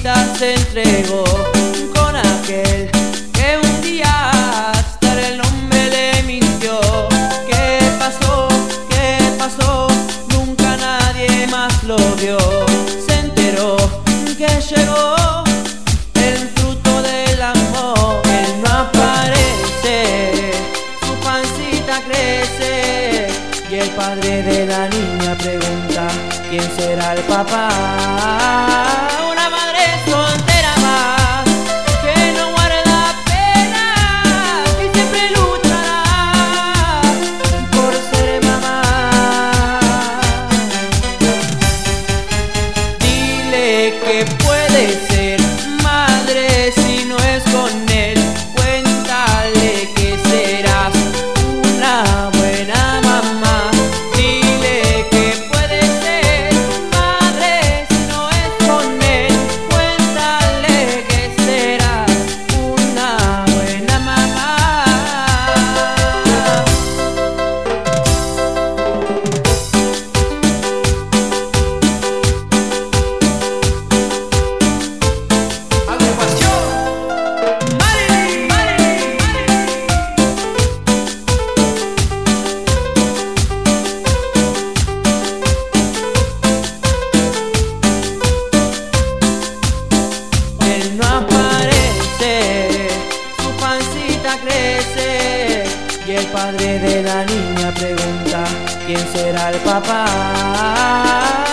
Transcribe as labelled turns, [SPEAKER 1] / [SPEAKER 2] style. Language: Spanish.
[SPEAKER 1] vida se entregó con aquel que un día hasta el nombre le mintió. ¿Qué pasó? ¿Qué pasó? Nunca nadie más lo vio. Se enteró que llegó el fruto del amor. Él no aparece, su pancita crece, y el padre de la niña pregunta: ¿quién será el papá? Una madre soltera más, que no guarda pena, que siempre luchará por ser mamá. Dile que puede ser madre si no es con él. Cuéntale que serás una buena mamá. Dile que puede ser madre si no es con él. Cuéntale que serás una buena mamá. Él no aparece, su pancita crece, y el padre de la niña pregunta: ¿quién será el papá?